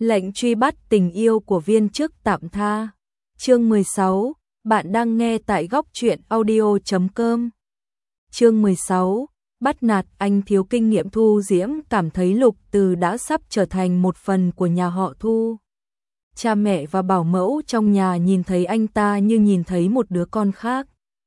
Lệnh truy bắt tình yêu của viên chức tạm tha. Chương 16, bạn đang nghe tại góc truyện audio.com. Chương 16, bắt nạt anh thiếu kinh nghiệm. Thu Diễm cảm thấy Lục Từ đã sắp trở thành một phần của nhà họ Thu. Cha mẹ và bảo mẫu trong nhà nhìn thấy anh ta như nhìn thấy một đứa con khác.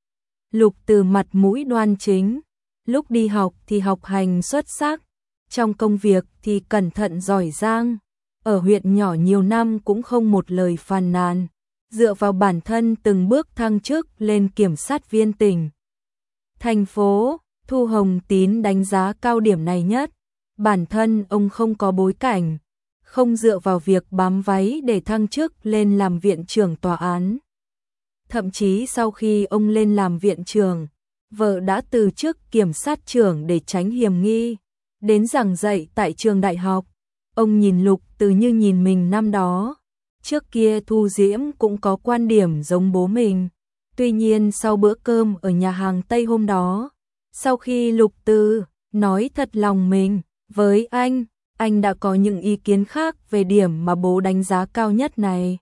Lục Từ mặt mũi đoan chính, lúc đi học thì học hành xuất sắc, trong công việc thì cẩn thận giỏi giang. Ở huyện nhỏ nhiều năm cũng không một lời phàn nàn, dựa vào bản thân từng bước thăng chức lên kiểm sát viên tỉnh, thành phố. Thu Hồng Tín đánh giá cao điểm này nhất. Bản thân ông không có bối cảnh, không dựa vào việc bám váy để thăng chức lên làm viện trưởng tòa án. Thậm chí sau khi ông lên làm viện trưởng, vợ đã từ chức kiểm sát trưởng để tránh hiểm nghi, đến giảng dạy tại trường đại học. Ông nhìn Lục Từ như nhìn mình năm đó. Trước kia Thu Diễm cũng có quan điểm giống bố mình. Tuy nhiên sau bữa cơm ở nhà hàng Tây hôm đó, sau khi Lục Từ nói thật lòng mình với anh đã có những ý kiến khác về điểm mà bố đánh giá cao nhất này.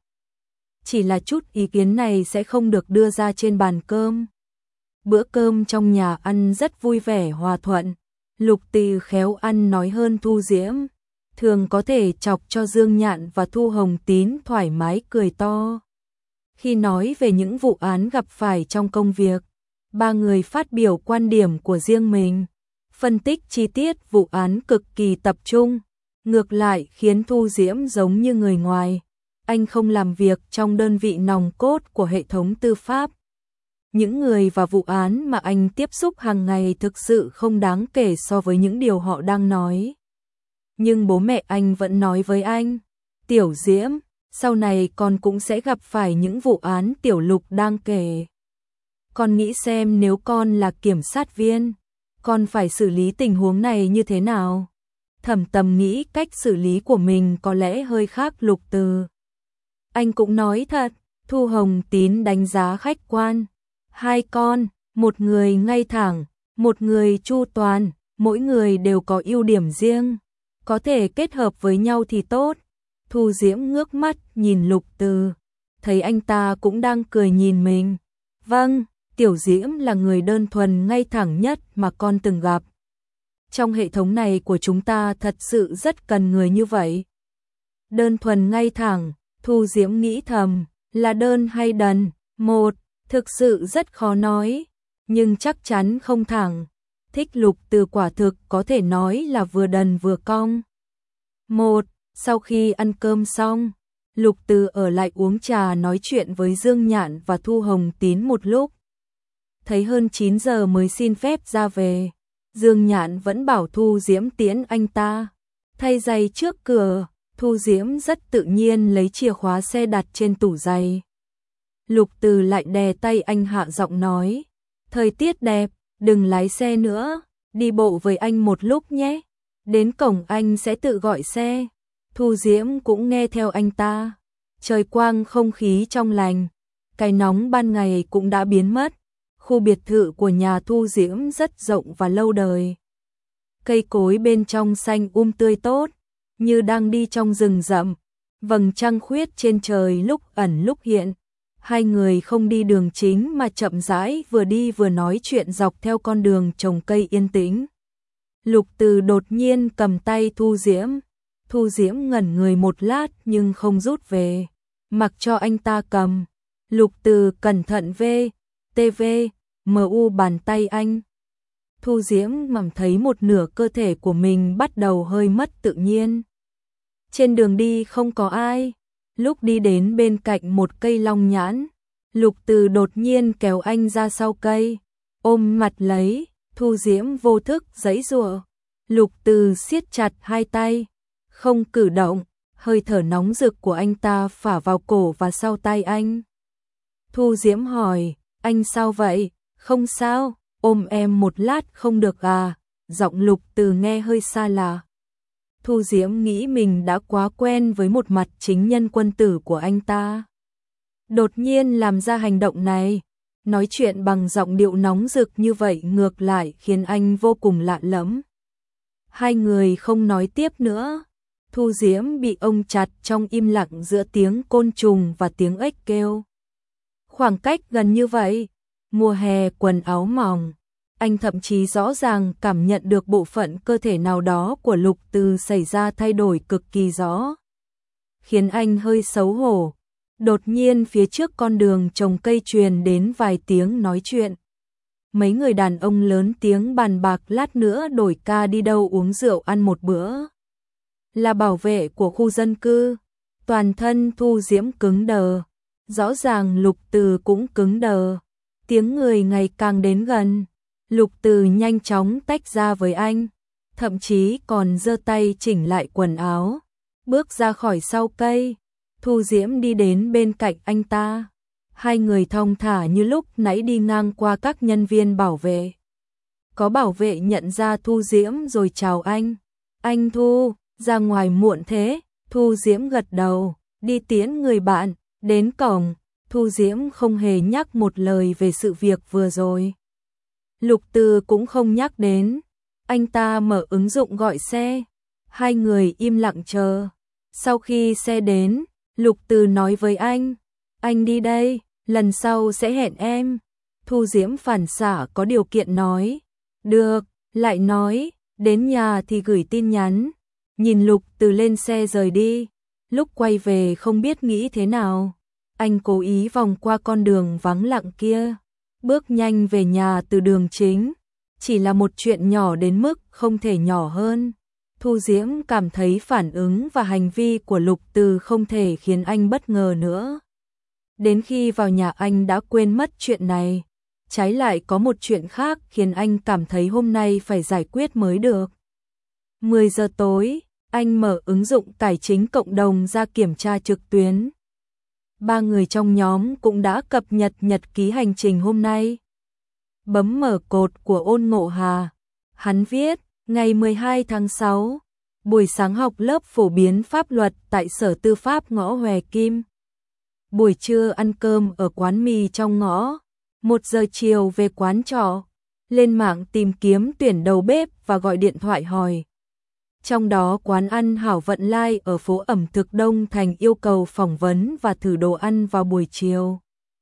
Chỉ là chút ý kiến này sẽ không được đưa ra trên bàn cơm. Bữa cơm trong nhà ăn rất vui vẻ hòa thuận. Lục Từ khéo ăn nói hơn Thu Diễm, thường có thể chọc cho Dương Nhạn và Thu Hồng Tín thoải mái cười to. Khi nói về những vụ án gặp phải trong công việc, ba người phát biểu quan điểm của riêng mình, phân tích chi tiết vụ án cực kỳ tập trung, ngược lại khiến Thu Diễm giống như người ngoài. Anh không làm việc trong đơn vị nòng cốt của hệ thống tư pháp. Những người và vụ án mà anh tiếp xúc hàng ngày thực sự không đáng kể so với những điều họ đang nói. Nhưng bố mẹ anh vẫn nói với anh, Tiểu Diễm, sau này con cũng sẽ gặp phải những vụ án Tiểu Lục đang kể. Con nghĩ xem nếu con là kiểm sát viên, con phải xử lý tình huống này như thế nào? Thẩm Tầm nghĩ cách xử lý của mình có lẽ hơi khác Lục Từ. Anh cũng nói thật. Thu Hồng Tín đánh giá khách quan. Hai con, một người ngay thẳng, một người chu toàn, mỗi người đều có ưu điểm riêng, có thể kết hợp với nhau thì tốt. Thu Diễm ngước mắt nhìn Lục Từ, thấy anh ta cũng đang cười nhìn mình. Vâng, Tiểu Diễm là người đơn thuần ngay thẳng nhất mà con từng gặp. Trong hệ thống này của chúng ta thật sự rất cần người như vậy. Đơn thuần ngay thẳng, Thu Diễm nghĩ thầm, là đơn hay đần? Một, thực sự rất khó nói, nhưng chắc chắn không thẳng. Thích Lục Từ quả thực có thể nói là vừa đần vừa cong. Một, sau khi ăn cơm xong, Lục Từ ở lại uống trà nói chuyện với Dương Nhạn và Thu Hồng Tín một lúc. Thấy hơn 9 giờ mới xin phép ra về, Dương Nhạn vẫn bảo Thu Diễm tiễn anh ta. Thay giày trước cửa, Thu Diễm rất tự nhiên lấy chìa khóa xe đặt trên tủ giày. Lục Từ lại đè tay anh hạ giọng nói, thời tiết đẹp, đừng lái xe nữa, đi bộ với anh một lúc nhé, đến cổng anh sẽ tự gọi xe. Thu Diễm cũng nghe theo anh ta. Trời quang không khí trong lành, cái nóng ban ngày cũng đã biến mất. Khu biệt thự của nhà Thu Diễm rất rộng và lâu đời. Cây cối bên trong xanh tươi tốt, như đang đi trong rừng rậm. Vầng trăng khuyết trên trời lúc ẩn lúc hiện. Hai người không đi đường chính mà chậm rãi vừa đi vừa nói chuyện dọc theo con đường trồng cây yên tĩnh. Lục Từ đột nhiên cầm tay Thu Diễm. Thu Diễm ngẩn người một lát nhưng không rút về, mặc cho anh ta cầm. Lục Từ cẩn thận mu bàn tay anh. Thu Diễm cảm thấy một nửa cơ thể của mình bắt đầu hơi mất tự nhiên. Trên đường đi không có ai. Lúc đi đến bên cạnh một cây long nhãn, Lục Từ đột nhiên kéo anh ra sau cây, ôm mặt lấy. Thu Diễm vô thức giãy giụa. Lục Từ siết chặt hai tay, không cử động. Hơi thở nóng rực của anh ta phả vào cổ và sau tay anh. Thu Diễm hỏi, anh sao vậy? Không sao, ôm em một lát không được à? Giọng Lục Từ nghe hơi xa lạ. Thu Diễm nghĩ mình đã quá quen với một mặt chính nhân quân tử của anh ta. Đột nhiên làm ra hành động này, nói chuyện bằng giọng điệu nóng rực như vậy ngược lại khiến anh vô cùng lạ lẫm. Hai người không nói tiếp nữa. Thu Diễm bị ông chặt trong im lặng giữa tiếng côn trùng và tiếng ếch kêu. Khoảng cách gần như vậy, mùa hè quần áo mỏng, anh thậm chí rõ ràng cảm nhận được bộ phận cơ thể nào đó của Lục Từ xảy ra thay đổi cực kỳ rõ, khiến anh hơi xấu hổ. Đột nhiên phía trước con đường trồng cây truyền đến vài tiếng nói chuyện. Mấy người đàn ông lớn tiếng bàn bạc lát nữa đổi ca đi đâu uống rượu ăn một bữa. Là bảo vệ của khu dân cư. Toàn thân Thu Diễm cứng đờ. Rõ ràng Lục Từ cũng cứng đờ. Tiếng người ngày càng đến gần. Lục Từ nhanh chóng tách ra với anh, thậm chí còn giơ tay chỉnh lại quần áo, bước ra khỏi sau cây. Thu Diễm đi đến bên cạnh anh ta. Hai người thong thả như lúc nãy đi ngang qua các nhân viên bảo vệ. Có bảo vệ nhận ra Thu Diễm rồi chào anh. Anh Thu, ra ngoài muộn thế. Thu Diễm gật đầu, đi tiễn người bạn. Đến cổng, Thu Diễm không hề nhắc một lời về sự việc vừa rồi. Lục Từ cũng không nhắc đến. Anh ta mở ứng dụng gọi xe. Hai người im lặng chờ. Sau khi xe đến, Lục Từ nói với anh đi đây, lần sau sẽ hẹn em. Thu Diễm phản xạ có điều kiện nói. Được, lại nói, đến nhà thì gửi tin nhắn. Nhìn Lục Từ lên xe rời đi, lúc quay về không biết nghĩ thế nào. Anh cố ý vòng qua con đường vắng lặng kia, bước nhanh về nhà từ đường chính. Chỉ là một chuyện nhỏ đến mức không thể nhỏ hơn. Thu Diễm cảm thấy phản ứng và hành vi của Lục Từ không thể khiến anh bất ngờ nữa. Đến khi vào nhà anh đã quên mất chuyện này. Trái lại có một chuyện khác khiến anh cảm thấy hôm nay phải giải quyết mới được. 10 giờ tối, anh mở ứng dụng tài chính cộng đồng ra kiểm tra trực tuyến. 3 người trong nhóm cũng đã cập nhật nhật ký hành trình hôm nay. Bấm mở cột của Ôn Ngộ Hà. Hắn viết, ngày 12 tháng 6, buổi sáng học lớp phổ biến pháp luật tại Sở Tư pháp ngõ Hòe Kim. Buổi trưa ăn cơm ở quán mì trong ngõ. 1 giờ chiều về quán trọ. Lên mạng tìm kiếm tuyển đầu bếp và gọi điện thoại hỏi. Trong đó quán ăn Hảo Vận Lai ở phố ẩm thực Đông Thành yêu cầu phỏng vấn và thử đồ ăn vào buổi chiều.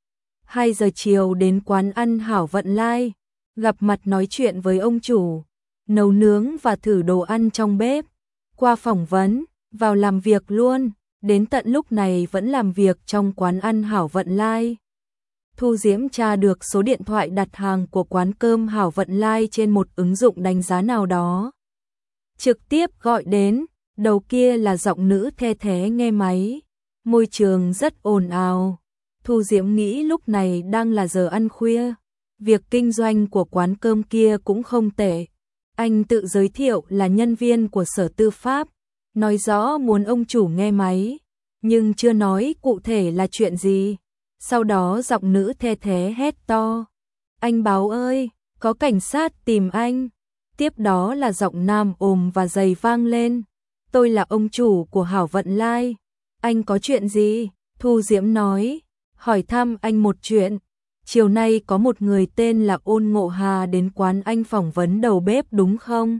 2 giờ chiều đến quán ăn Hảo Vận Lai, gặp mặt nói chuyện với ông chủ, nấu nướng và thử đồ ăn trong bếp. Qua phỏng vấn, vào làm việc luôn, đến tận lúc này vẫn làm việc trong quán ăn Hảo Vận Lai. Thu Diễm tra được số điện thoại đặt hàng của quán cơm Hảo Vận Lai trên một ứng dụng đánh giá nào đó. Trực tiếp gọi đến, đầu kia là giọng nữ the thé nghe máy. Môi trường rất ồn ào. Thu Diễm nghĩ lúc này đang là giờ ăn khuya. Việc kinh doanh của quán cơm kia cũng không tệ. Anh tự giới thiệu là nhân viên của Sở Tư pháp, nói rõ muốn ông chủ nghe máy, nhưng chưa nói cụ thể là chuyện gì. Sau đó giọng nữ the thé hét to. Anh Báo ơi, có cảnh sát tìm anh. Tiếp đó là giọng nam ồm và dày vang lên. Tôi là ông chủ của Hảo Vận Lai. Anh có chuyện gì? Thu Diễm nói. Hỏi thăm anh một chuyện. Chiều nay có một người tên là Ôn Ngộ Hà đến quán anh phỏng vấn đầu bếp đúng không?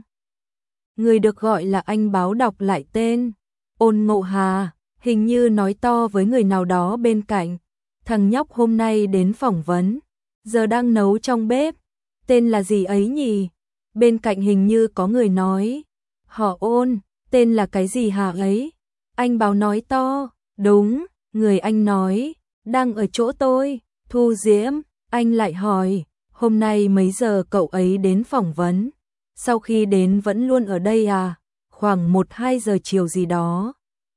Người được gọi là anh Báo đọc lại tên. Ôn Ngộ Hà, hình như nói to với người nào đó bên cạnh. Thằng nhóc hôm nay đến phỏng vấn, giờ đang nấu trong bếp. Tên là gì ấy nhỉ? Bên cạnh hình như có người nói. Họ Ôn, tên là cái gì hả ấy? Anh Báo nói to. Đúng, người anh nói, đang ở chỗ tôi. Thu Diễm, anh lại hỏi, hôm nay mấy giờ cậu ấy đến phỏng vấn? Sau khi đến vẫn luôn ở đây à? Khoảng 1-2 giờ chiều gì đó.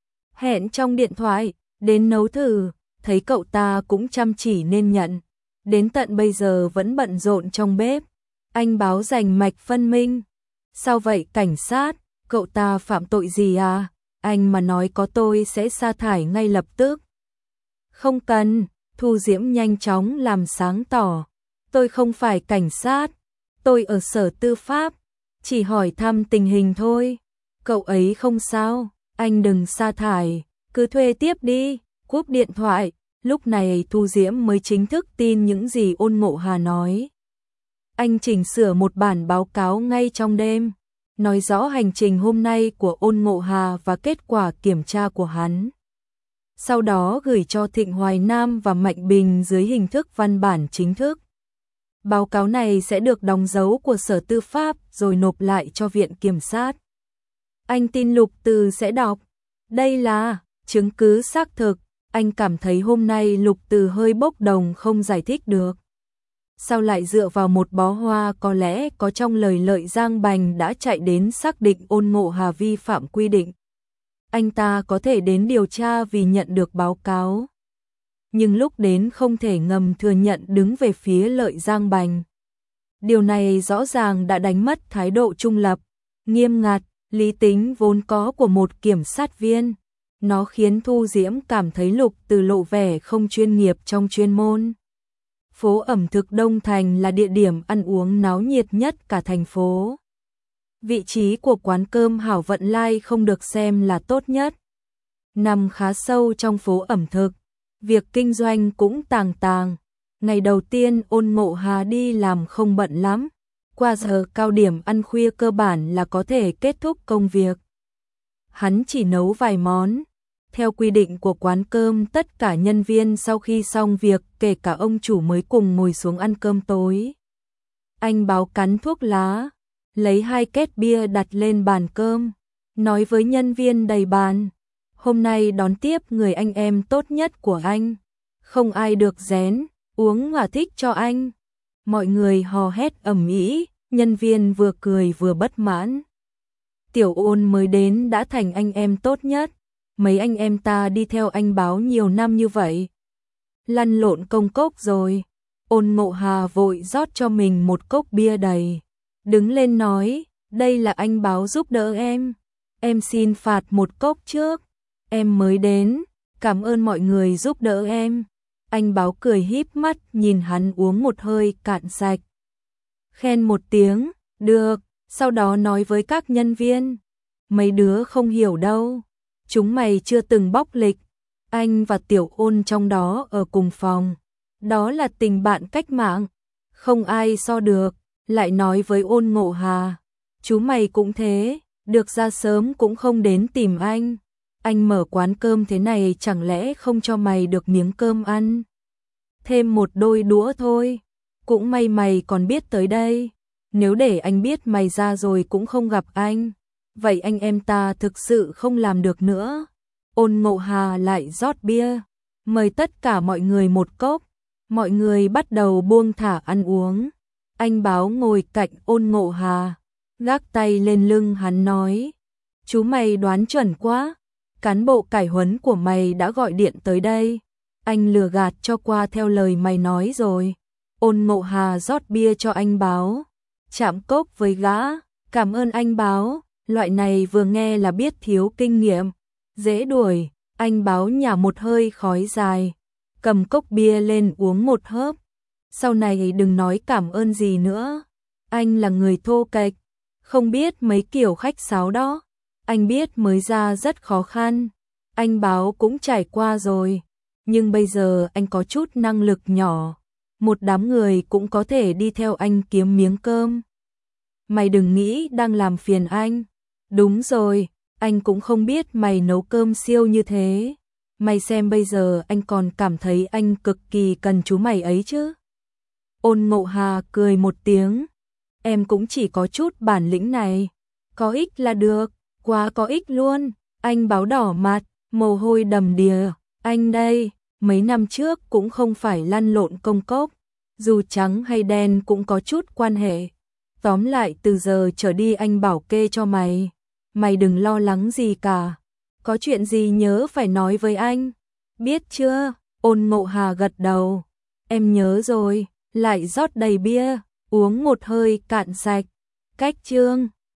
Hẹn trong điện thoại, đến nấu thử, thấy cậu ta cũng chăm chỉ nên nhận. Đến tận bây giờ vẫn bận rộn trong bếp. Anh Báo rành mạch phân minh. Sao vậy cảnh sát, cậu ta phạm tội gì à? Anh mà nói có tôi sẽ sa thải ngay lập tức. Không cần, Thu Diễm nhanh chóng làm sáng tỏ. Tôi không phải cảnh sát, tôi ở Sở Tư pháp, chỉ hỏi thăm tình hình thôi. Cậu ấy không sao, anh đừng sa thải, cứ thuê tiếp đi. Cúp điện thoại, lúc này Thu Diễm mới chính thức tin những gì Ôn Ngộ Hà nói. Anh chỉnh sửa một bản báo cáo ngay trong đêm. nói rõ hành trình hôm nay của Ôn Ngộ Hà và kết quả kiểm tra của hắn. Sau đó gửi cho Thịnh Hoài Nam và Mạnh Bình dưới hình thức văn bản chính thức. Báo cáo này sẽ được đóng dấu của Sở Tư pháp rồi nộp lại cho Viện Kiểm sát. Anh tin Lục Từ sẽ đọc. Đây là chứng cứ xác thực. Anh cảm thấy hôm nay Lục Từ hơi bốc đồng không giải thích được. Sao lại dựa vào một bó hoa, có lẽ có trong lời Lợi Giang Bành đã chạy đến xác định Ôn Ngộ Hà vi phạm quy định. Anh ta có thể đến điều tra vì nhận được báo cáo. Nhưng lúc đến không thể ngầm thừa nhận đứng về phía Lợi Giang Bành. Điều này rõ ràng đã đánh mất thái độ trung lập, nghiêm ngặt, lý tính vốn có của một kiểm sát viên. Nó khiến Thu Diễm cảm thấy Lục Từ lộ vẻ không chuyên nghiệp trong chuyên môn. Phố ẩm thực Đông Thành là địa điểm ăn uống náo nhiệt nhất cả thành phố. Vị trí của quán cơm Hảo Vận Lai không được xem là tốt nhất. Nằm khá sâu trong phố ẩm thực, việc kinh doanh cũng tàng tàng. Ngày đầu tiên Ôn Ngộ Hà đi làm không bận lắm. Qua giờ cao điểm ăn khuya cơ bản là có thể kết thúc công việc. Hắn chỉ nấu vài món. Theo quy định của quán cơm, tất cả nhân viên sau khi xong việc, kể cả ông chủ mới cùng ngồi xuống ăn cơm tối. Anh Báo cắn thuốc lá, lấy 2 két bia đặt lên bàn cơm, nói với nhân viên đầy bàn. Hôm nay đón tiếp người anh em tốt nhất của anh. Không ai được rén, uống mà thích cho anh. Mọi người hò hét ầm ĩ, nhân viên vừa cười vừa bất mãn. Tiểu Ôn mới đến đã thành anh em tốt nhất. Mấy anh em ta đi theo anh Báo nhiều năm như vậy. Lăn lộn công cốc rồi. Ôn Ngộ Hà vội rót cho mình một cốc bia đầy. Đứng lên nói, đây là anh Báo giúp đỡ em. Em xin phạt một cốc trước. Em mới đến, cảm ơn mọi người giúp đỡ em. Anh Báo cười híp mắt nhìn hắn uống một hơi cạn sạch. Khen một tiếng, được, sau đó nói với các nhân viên. Mấy đứa không hiểu đâu. Chúng mày chưa từng bóc lịch, anh và Tiểu Ôn trong đó ở cùng phòng. Đó là tình bạn cách mạng, không ai so được. Lại nói với Ôn Ngộ Hà, chú mày cũng thế, được ra sớm cũng không đến tìm anh. Anh mở quán cơm thế này chẳng lẽ không cho mày được miếng cơm ăn. Thêm một đôi đũa thôi, cũng may mày còn biết tới đây. Nếu để anh biết mày ra rồi cũng không gặp anh, vậy anh em ta thực sự không làm được nữa. Ôn Ngộ Hà lại rót bia, mời tất cả mọi người một cốc. Mọi người bắt đầu buông thả ăn uống. Anh Báo ngồi cạnh Ôn Ngộ Hà, gác tay lên lưng hắn nói, chú mày đoán chuẩn quá, cán bộ cải huấn của mày đã gọi điện tới đây. Anh lừa gạt cho qua theo lời mày nói rồi. Ôn Ngộ Hà rót bia cho anh Báo, chạm cốc với gã, cảm ơn anh Báo. Loại này vừa nghe là biết thiếu kinh nghiệm, dễ đuổi. Anh Báo nhả một hơi khói dài, cầm cốc bia lên uống một hớp. Sau này đừng nói cảm ơn gì nữa. Anh là người thô kệch, không biết mấy kiểu khách sáo đó. Anh biết mới ra rất khó khăn. Anh Báo cũng trải qua rồi. Nhưng bây giờ anh có chút năng lực nhỏ. Một đám người cũng có thể đi theo anh kiếm miếng cơm. Mày đừng nghĩ đang làm phiền anh. Đúng rồi, anh cũng không biết mày nấu cơm siêu như thế. Mày xem bây giờ anh còn cảm thấy anh cực kỳ cần chú mày ấy chứ. Ôn Ngộ Hà cười một tiếng. Em cũng chỉ có chút bản lĩnh này. Có ích là được, quá có ích luôn. Anh Báo đỏ mặt, mồ hôi đầm đìa. Anh đây, mấy năm trước cũng không phải lăn lộn công cốc. Dù trắng hay đen cũng có chút quan hệ. Tóm lại từ giờ trở đi anh bảo kê cho mày. Mày đừng lo lắng gì cả. Có chuyện gì nhớ phải nói với anh. Biết chưa? Ôn Ngộ Hà gật đầu. Em nhớ rồi. Lại rót đầy bia, uống một hơi cạn sạch. Cách chương